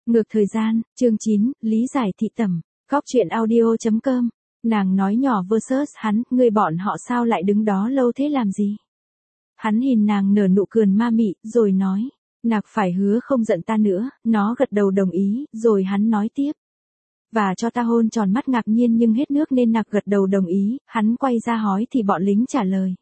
Ngược thời gian, chương 9, lý giải thị tẩm, góc truyện audio.com. Nàng nói nhỏ versus hắn, người bọn họ sao lại đứng đó lâu thế làm gì? Hắn nhìn nàng nở nụ cười ma mị, rồi nói, nạc phải hứa không giận ta nữa, nó gật đầu đồng ý, rồi hắn nói tiếp. Và cho ta hôn tròn mắt ngạc nhiên nhưng hết nước nên nạc gật đầu đồng ý, hắn quay ra hỏi thì bọn lính trả lời.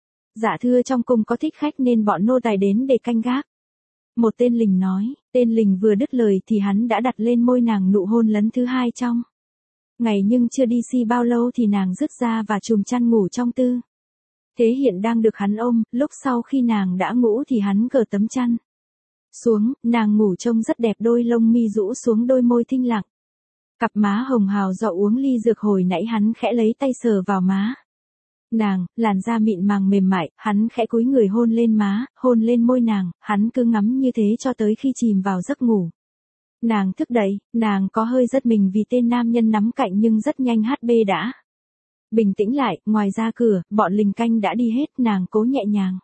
Dạ thưa trong cung có thích khách nên bọn nô tài đến để canh gác. Một tên lính nói, tên lính vừa đứt lời thì hắn đã đặt lên môi nàng nụ hôn lần thứ hai trong ngày nhưng chưa đi si bao lâu thì nàng dứt ra và chùm chăn ngủ trong tư. Thế hiện đang được hắn ôm, lúc sau khi nàng đã ngủ thì hắn gỡ tấm chăn xuống, nàng ngủ trông rất đẹp đôi lông mi rũ xuống đôi môi thinh lặng. Cặp má hồng hào do uống ly dược hồi nãy hắn khẽ lấy tay sờ vào má. Nàng, làn da mịn màng mềm mại, hắn khẽ cúi người hôn lên má, hôn lên môi nàng, hắn cứ ngắm như thế cho tới khi chìm vào giấc ngủ. Nàng thức dậy, nàng có hơi giật mình vì tên nam nhân nắm cạnh nhưng rất nhanh HB đã bình tĩnh lại, ngoài ra cửa, bọn lính canh đã đi hết, nàng cố nhẹ nhàng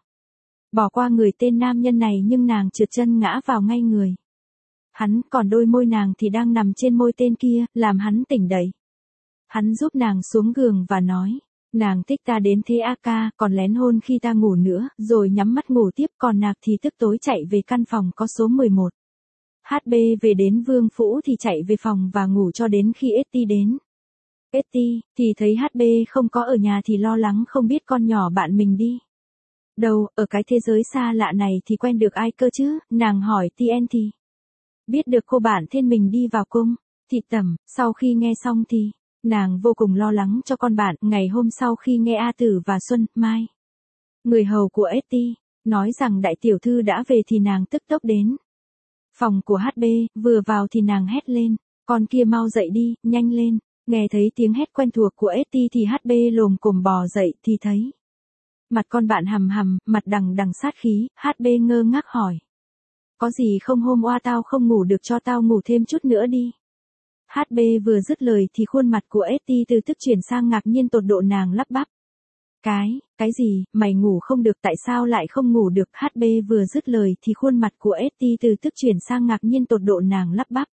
bỏ qua người tên nam nhân này nhưng nàng trượt chân ngã vào ngay người hắn, còn đôi môi nàng thì đang nằm trên môi tên kia, làm hắn tỉnh dậy. Hắn giúp nàng xuống giường và nói, nàng thích ta đến thế a ca, còn lén hôn khi ta ngủ nữa, rồi nhắm mắt ngủ tiếp, còn nạc thì tức tối chạy về căn phòng có số 11. HB về đến Vương Phủ thì chạy về phòng và ngủ cho đến khi Etty đến. Etty thì thấy HB không có ở nhà thì lo lắng không biết con nhỏ bạn mình đi đâu, ở cái thế giới xa lạ này thì quen được ai cơ chứ, nàng hỏi TNT. Biết được cô bạn thân mình đi vào cung, thị tẩm, sau khi nghe xong thì, nàng vô cùng lo lắng cho con bạn. Ngày hôm sau khi nghe A Tử và Xuân, Mai, người hầu của Etty, nói rằng đại tiểu thư đã về thì nàng tức tốc đến phòng của HB, vừa vào thì nàng hét lên, con kia mau dậy đi, nhanh lên. Nghe thấy tiếng hét quen thuộc của Etty thì HB lồm cồm bò dậy thì thấy mặt con bạn hầm hầm, mặt đằng đằng sát khí. HB ngơ ngác hỏi, có gì không hôm qua tao không ngủ được cho tao ngủ thêm chút nữa đi. HB vừa dứt lời thì khuôn mặt của Etty từ tức chuyển sang ngạc nhiên tột độ, nàng lắp bắp. Cái gì, mày ngủ không được tại sao lại không ngủ được? HB vừa dứt lời thì khuôn mặt của Etty từ tức chuyển sang ngạc nhiên tột độ, nàng lắp bắp.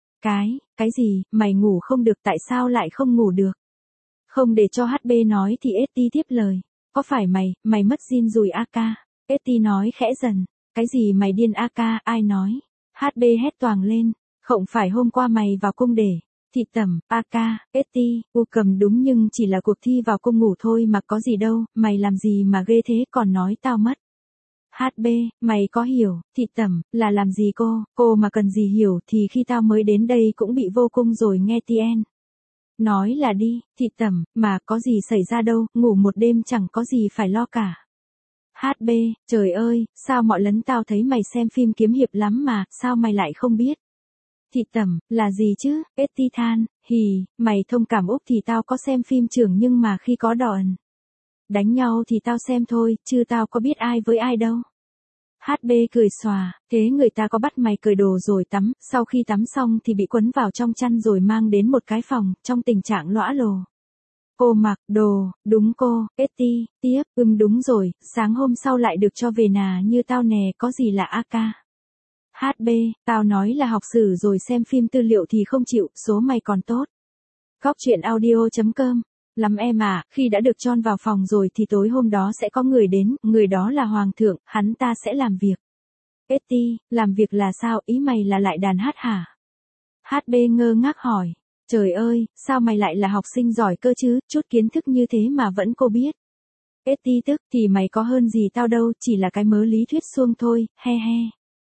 Cái gì, mày ngủ không được tại sao lại không ngủ được? Không để cho HB nói thì Etty tiếp lời. Có phải mày mất zin rồi a ca? Etty nói khẽ dần. Cái gì mày điên a ca, ai nói? HB hét toàng lên. Không phải hôm qua mày vào cung để thị tẩm, a ca, Etty, cầm đúng nhưng chỉ là cuộc thi vào cung ngủ thôi mà có gì đâu, mày làm gì mà ghê thế còn nói tao mất. HB, mày có hiểu, thị tẩm, là làm gì cô mà cần gì hiểu thì khi tao mới đến đây cũng bị vô cung rồi nghe TN. Nói là đi, thị tẩm, mà có gì xảy ra đâu, ngủ một đêm chẳng có gì phải lo cả. HB, trời ơi, sao mọi lần tao thấy mày xem phim kiếm hiệp lắm mà, sao mày lại không biết? Thị tẩm, là gì chứ? Etty than, mày thông cảm Úc thì tao có xem phim trưởng nhưng mà khi có đỏ ẩn đánh nhau thì tao xem thôi, chứ tao có biết ai với ai đâu. HB cười xòa, thế người ta có bắt mày cởi đồ rồi tắm, sau khi tắm xong thì bị quấn vào trong chăn rồi mang đến một cái phòng, trong tình trạng lõa lồ. Cô mặc đồ, đúng cô, Etty, tiếp, đúng rồi, sáng hôm sau lại được cho về nà như tao nè, có gì là a ca. HB, tao nói là học sử rồi xem phim tư liệu thì không chịu, số mày còn tốt. Góc truyện audio.com. Lắm em à, khi đã được chon vào phòng rồi thì tối hôm đó sẽ có người đến, người đó là hoàng thượng, hắn ta sẽ làm việc. Etty, làm việc là sao, ý mày là lại đàn hát hả? HB ngơ ngác hỏi, trời ơi, sao mày lại là học sinh giỏi cơ chứ, chút kiến thức như thế mà vẫn cô biết. Etty tức, thì mày có hơn gì tao đâu, chỉ là cái mớ lý thuyết suông thôi, he he.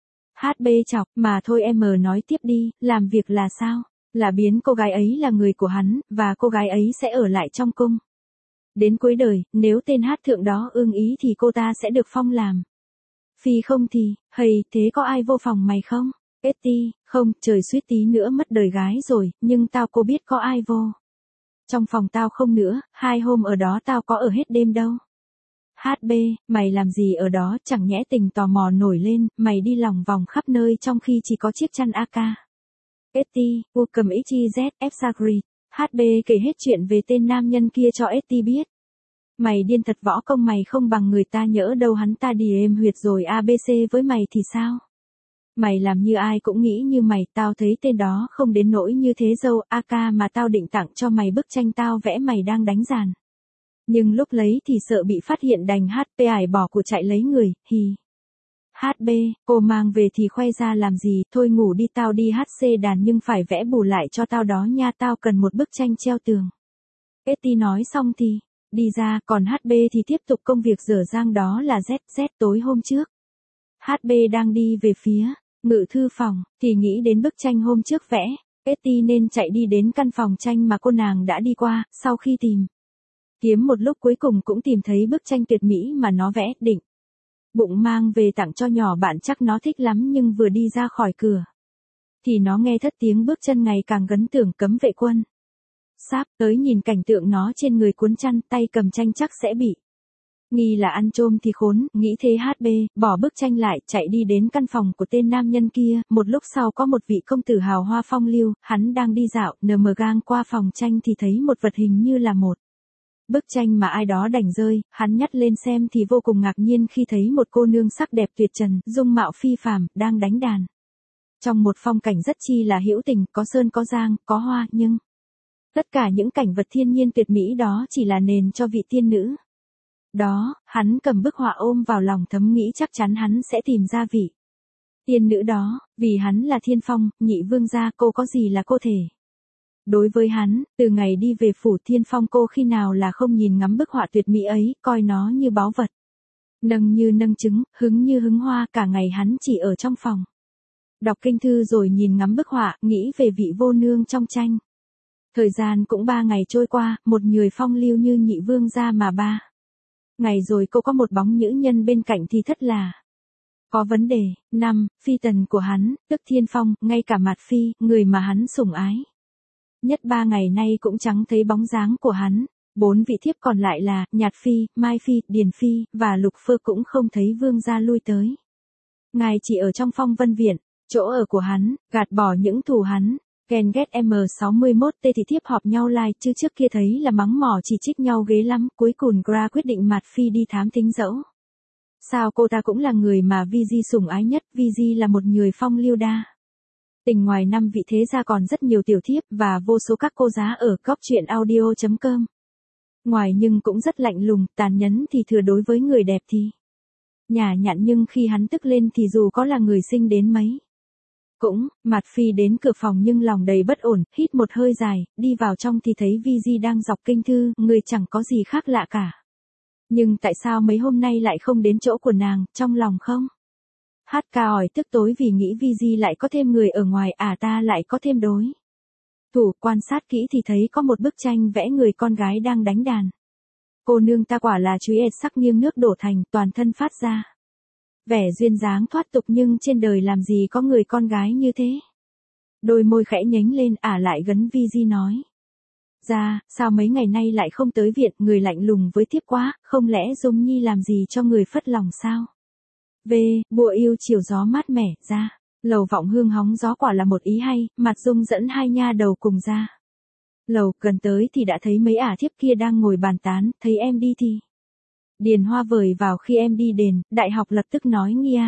HB chọc, mà thôi em nói tiếp đi, làm việc là sao? Là biến cô gái ấy là người của hắn, và cô gái ấy sẽ ở lại trong cung. Đến cuối đời, nếu tên hát thượng đó ưng ý thì cô ta sẽ được phong làm phi, không thì, thế có ai vô phòng mày không? Etty, không, trời suýt tí nữa mất đời gái rồi, nhưng tao cô biết có ai vô trong phòng tao không nữa, 2 hôm ở đó tao có ở hết đêm đâu. HB, mày làm gì ở đó, chẳng nhẽ tình tò mò nổi lên, mày đi lòng vòng khắp nơi trong khi chỉ có chiếc chăn AK. Etty, cầm XYZ, F HB kể hết chuyện về tên nam nhân kia cho Etty biết. Mày điên thật, võ công mày không bằng người ta, nhỡ đâu hắn ta đi êm huyệt rồi ABC với mày thì sao? Mày làm như ai cũng nghĩ như mày, tao thấy tên đó không đến nỗi như thế dâu, AK mà tao định tặng cho mày bức tranh tao vẽ mày đang đánh giàn. Nhưng lúc lấy thì sợ bị phát hiện đành HP ải bỏ của chạy lấy người, hì. HB, cô mang về thì khoe ra làm gì, thôi ngủ đi tao đi HC đàn nhưng phải vẽ bù lại cho tao đó nha, tao cần một bức tranh treo tường. Etty nói xong thì, đi ra, còn HB thì tiếp tục công việc dở dang đó là ZZ tối hôm trước. HB đang đi về phía ngự thư phòng, thì nghĩ đến bức tranh hôm trước vẽ, Etty nên chạy đi đến căn phòng tranh mà cô nàng đã đi qua, sau khi kiếm một lúc cuối cùng cũng tìm thấy bức tranh tuyệt mỹ mà nó vẽ, định bụng mang về tặng cho nhỏ bạn chắc nó thích lắm nhưng vừa đi ra khỏi cửa. Thì nó nghe thất tiếng bước chân ngày càng gấn tưởng cấm vệ quân. Sáp tới nhìn cảnh tượng nó trên người cuốn chăn tay cầm tranh chắc sẽ bị nghi là ăn trôm thì khốn, nghĩ thế HB, bỏ bức tranh lại, chạy đi đến căn phòng của tên nam nhân kia, một lúc sau có một vị công tử hào hoa phong lưu, hắn đang đi dạo, nm gang qua phòng tranh thì thấy một vật hình như là một bức tranh mà ai đó đành rơi, hắn nhặt lên xem thì vô cùng ngạc nhiên khi thấy một cô nương sắc đẹp tuyệt trần, dung mạo phi phàm, đang đánh đàn. Trong một phong cảnh rất chi là hữu tình, có sơn có giang, có hoa, nhưng tất cả những cảnh vật thiên nhiên tuyệt mỹ đó chỉ là nền cho vị tiên nữ. Đó, hắn cầm bức họa ôm vào lòng thầm nghĩ chắc chắn hắn sẽ tìm ra vị tiên nữ đó, vì hắn là Thiên Phong, nhị vương gia, cô có gì là cô thể. Đối với hắn, từ ngày đi về phủ Thiên Phong cô khi nào là không nhìn ngắm bức họa tuyệt mỹ ấy, coi nó như báu vật. Nâng như nâng trứng, hứng như hứng hoa, cả ngày hắn chỉ ở trong phòng. Đọc kinh thư rồi nhìn ngắm bức họa, nghĩ về vị vô nương trong tranh. Thời gian cũng 3 ngày trôi qua, một người phong lưu như nhị vương gia mà 3 ngày rồi cô có một bóng nữ nhân bên cạnh thì thất là có vấn đề. 5. Phi tần của hắn, tức Thiên Phong, ngay cả Mạt Phi, người mà hắn sủng ái nhất 3 ngày nay cũng chẳng thấy bóng dáng của hắn. 4 vị thiếp còn lại là Nhạt Phi, Mai Phi, Điền Phi và Lục Phơ cũng không thấy vương gia lui tới. Ngài chỉ ở trong Phong Vân Viện, chỗ ở của hắn, gạt bỏ những thù hắn. Ghen ghét M61T thì thiếp họp nhau lai, chứ trước kia thấy là mắng mỏ chỉ trích nhau ghê lắm, cuối cùng Gra quyết định Mạt Phi đi thám thính dẫu sao cô ta cũng là người mà VG sủng ái nhất, VG là một người phong lưu đa tình, ngoài 5 vị thế gia còn rất nhiều tiểu thiếp và vô số các cô giá ở góc truyện audio.com. Ngoài nhưng cũng rất lạnh lùng, tàn nhẫn thì thừa, đối với người đẹp thì nhã nhặn, nhưng khi hắn tức lên thì dù có là người xinh đến mấy cũng. Mạt Phi đến cửa phòng nhưng lòng đầy bất ổn, hít một hơi dài, đi vào trong thì thấy VG đang đọc kinh thư, người chẳng có gì khác lạ cả. Nhưng tại sao mấy hôm nay lại không đến chỗ của nàng, trong lòng không? HK ỏi tức tối vì nghĩ VG lại có thêm người ở ngoài, ta lại có thêm đối thủ. Quan sát kỹ thì thấy có một bức tranh vẽ người con gái đang đánh đàn. Cô nương ta quả là chúy sắc nghiêng nước đổ thành, toàn thân phát ra vẻ duyên dáng thoát tục, nhưng trên đời làm gì có người con gái như thế. Đôi môi khẽ nhếch lên, lại gần VG nói ra, sao mấy ngày nay lại không tới viện, người lạnh lùng với thiếp quá, không lẽ Dung Nhi làm gì cho người phất lòng sao? Bùa yêu chiều gió mát mẻ, ra lầu vọng hương hóng gió quả là một ý hay. Mặt Dung dẫn hai nha đầu cùng ra lầu, gần tới thì đã thấy mấy thiếp kia đang ngồi bàn tán, thấy em đi thì Điền Hoa vời vào khi em đi đền, Đại Học lập tức nói Nghia,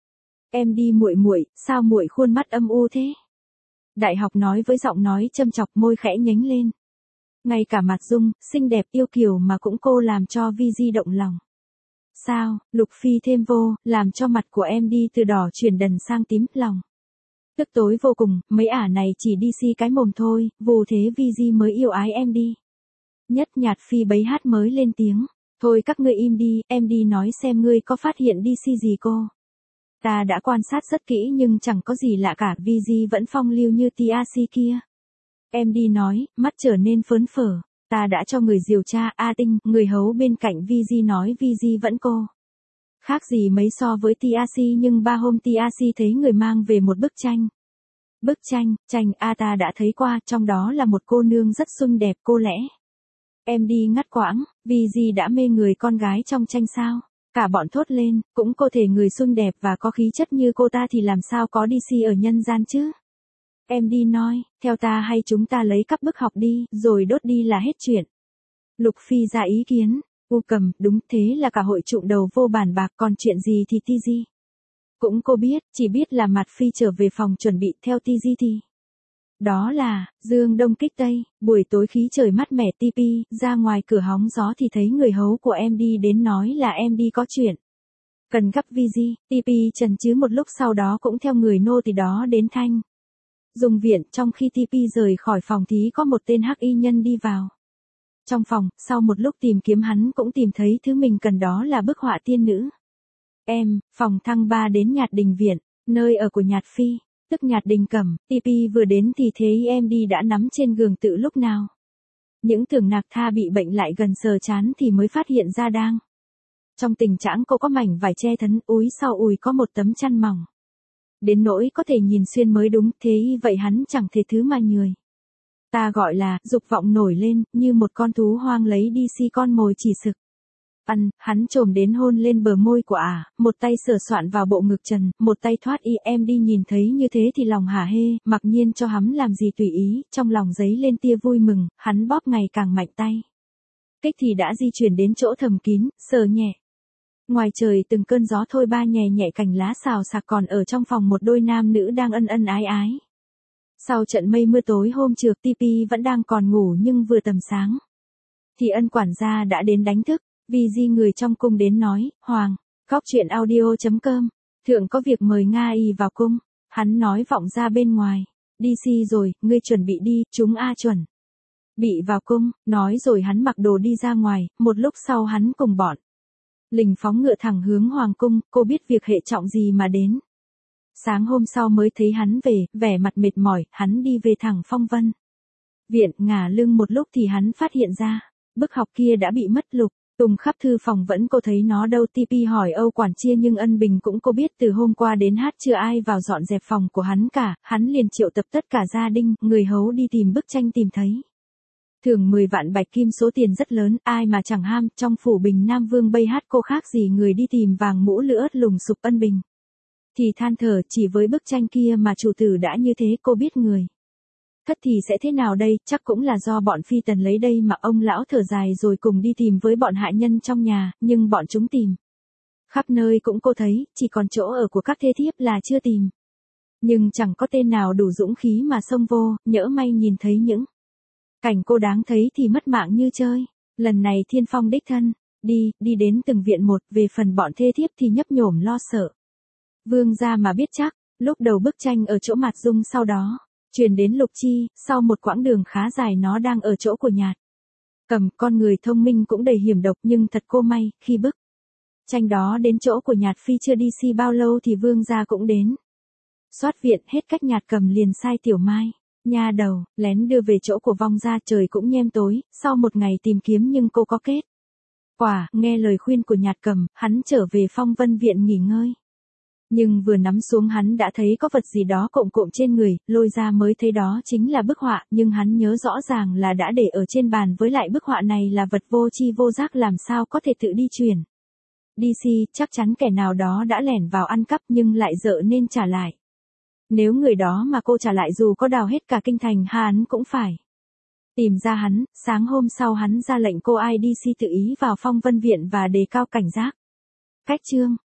em đi muội muội, sao muội khuôn mắt âm u thế? Đại Học nói với giọng nói châm chọc, môi khẽ nhếch lên. Ngay cả Mặt Dung, xinh đẹp yêu kiều mà cũng cô làm cho VG động lòng. Sao, Lục Phi thêm vô, làm cho mặt của em đi từ đỏ chuyển đần sang tím, lòng tức tối vô cùng, mấy này chỉ đi si cái mồm thôi, vô thế VG mới yêu ái em đi. Nhất Nhạt Phi bấy hát mới lên tiếng. Thôi các ngươi im đi, em đi nói xem ngươi có phát hiện đi si gì cô. Ta đã quan sát rất kỹ nhưng chẳng có gì lạ cả, VG vẫn phong lưu như TRC kia. Em đi nói, mắt trở nên phớn phở. Ta đã cho người điều tra, Tinh, người hấu bên cạnh VG nói VG vẫn cô. Khác gì mấy so với TRC, nhưng 3 hôm TRC thấy người mang về một bức tranh. Bức tranh, ta đã thấy qua, trong đó là một cô nương rất xinh đẹp, cô lẽ em đi ngắt quãng, VG đã mê người con gái trong tranh sao? Cả bọn thốt lên, cũng cô thể người xinh đẹp và có khí chất như cô ta thì làm sao có đi si ở nhân gian chứ? Em đi nói, theo ta hay chúng ta lấy cắp bức học đi, rồi đốt đi là hết chuyện. Lục Phi ra ý kiến, Cầm, đúng thế là cả hội trụng đầu vô bàn bạc, còn chuyện gì thì ti gì? Cũng cô biết, chỉ biết là Mạt Phi trở về phòng chuẩn bị theo TGT. Đó là, dương đông kích tây, buổi tối khí trời mát mẻ TP, ra ngoài cửa hóng gió thì thấy người hấu của em đi đến nói là em đi có chuyện. Cần gấp VG, TP chần chừ một lúc sau đó cũng theo người nô tỳ đó đến Thanh Dung viện, trong khi TP rời khỏi phòng thì có một tên hắc y nhân đi vào. Trong phòng, sau một lúc tìm kiếm hắn cũng tìm thấy thứ mình cần, đó là bức họa tiên nữ. Em, phòng thăng 3 đến Nhạt Đình viện, nơi ở của Nhạt Phi, tức Nhạt Đình Cẩm. TP vừa đến thì thấy em đi đã nắm trên giường tự lúc nào. Những tưởng Nạc Tha bị bệnh lại gần sờ chán thì mới phát hiện ra đang trong tình trạng cô có mảnh vải che thân, úi sau ùi có một tấm chăn mỏng. Đến nỗi có thể nhìn xuyên mới đúng, thế vậy hắn chẳng thể thứ mà người ta gọi là dục vọng nổi lên, như một con thú hoang lấy đi si con mồi chỉ sực. Hắn trồm đến hôn lên bờ môi của một tay sửa soạn vào bộ ngực trần, một tay thoát y. Em đi nhìn thấy như thế thì lòng hả hê, mặc nhiên cho hắn làm gì tùy ý, trong lòng dấy lên tia vui mừng, hắn bóp ngày càng mạnh tay. Kích thì đã di chuyển đến chỗ thầm kín, sờ nhẹ. Ngoài trời từng cơn gió thôi ba nhẹ nhẹ cành lá xào xạc, còn ở trong phòng một đôi nam nữ đang ân ân ái ái. Sau trận mây mưa tối hôm trượt, TP vẫn đang còn ngủ nhưng vừa tầm sáng thì ân quản gia đã đến đánh thức. Vì di người trong cung đến nói, Hoàng, góc chuyện audio.com, thượng có việc mời Nga y vào cung. Hắn nói vọng ra bên ngoài, đi si rồi, ngươi chuẩn bị đi, chúng chuẩn bị vào cung, nói rồi hắn mặc đồ đi ra ngoài, một lúc sau hắn cùng bọn lính phóng ngựa thẳng hướng hoàng cung. Cô biết việc hệ trọng gì mà đến. Sáng hôm sau mới thấy hắn về, vẻ mặt mệt mỏi, hắn đi về thẳng Phong Vân viện, ngả lưng một lúc thì hắn phát hiện ra, bức học kia đã bị mất lục. Tùng khắp thư phòng vẫn cô thấy nó đâu. TP hỏi Âu quản chia nhưng ân bình cũng cô biết từ hôm qua đến hát chưa ai vào dọn dẹp phòng của hắn cả, hắn liền triệu tập tất cả gia đình, người hấu đi tìm bức tranh tìm thấy. Thưởng 10 vạn bạch kim, số tiền rất lớn, ai mà chẳng ham, trong phủ Bình Nam Vương bây hát cô khác gì người đi tìm vàng mũ lửa lùng sục. Ân bình thì than thở, chỉ với bức tranh kia mà chủ tử đã như thế, cô biết người thất thì sẽ thế nào đây, chắc cũng là do bọn phi tần lấy đây mà. Ông lão thở dài rồi cùng đi tìm với bọn hạ nhân trong nhà, nhưng bọn chúng tìm khắp nơi cũng cô thấy, chỉ còn chỗ ở của các thê thiếp là chưa tìm. Nhưng chẳng có tên nào đủ dũng khí mà xông vô, nhỡ may nhìn thấy những cảnh cô đáng thấy thì mất mạng như chơi. Lần này Thiên Phong đích thân đi đến từng viện một, về phần bọn thê thiếp thì nhấp nhổm lo sợ. Vương gia mà biết chắc, lúc đầu bức tranh ở chỗ Mạt Dung, sau đó truyền đến Lục Chi, sau một quãng đường khá dài nó đang ở chỗ của Nhạt Cầm. Con người thông minh cũng đầy hiểm độc, nhưng thật cô may, khi bức tranh đó đến chỗ của Nhạt Phi chưa đi si bao lâu thì vương gia cũng đến soát viện. Hết cách Nhạt Cầm liền sai Tiểu Mai, nha đầu, lén đưa về chỗ của Vong gia. Trời cũng nhem tối, sau một ngày tìm kiếm nhưng cô có kết quả. Nghe lời khuyên của Nhạt Cầm, hắn trở về Phong Vân viện nghỉ ngơi. Nhưng vừa nắm xuống hắn đã thấy có vật gì đó cộm cộm trên người, lôi ra mới thấy đó chính là bức họa, nhưng hắn nhớ rõ ràng là đã để ở trên bàn, với lại bức họa này là vật vô tri vô giác, làm sao có thể tự đi chuyển. DC, chắc chắn kẻ nào đó đã lẻn vào ăn cắp nhưng lại dợ nên trả lại. Nếu người đó mà cô trả lại dù có đào hết cả kinh thành hắn cũng phải tìm ra hắn. Sáng hôm sau hắn ra lệnh cô IDC tự ý vào Phong Vân viện và đề cao cảnh giác. Cách chương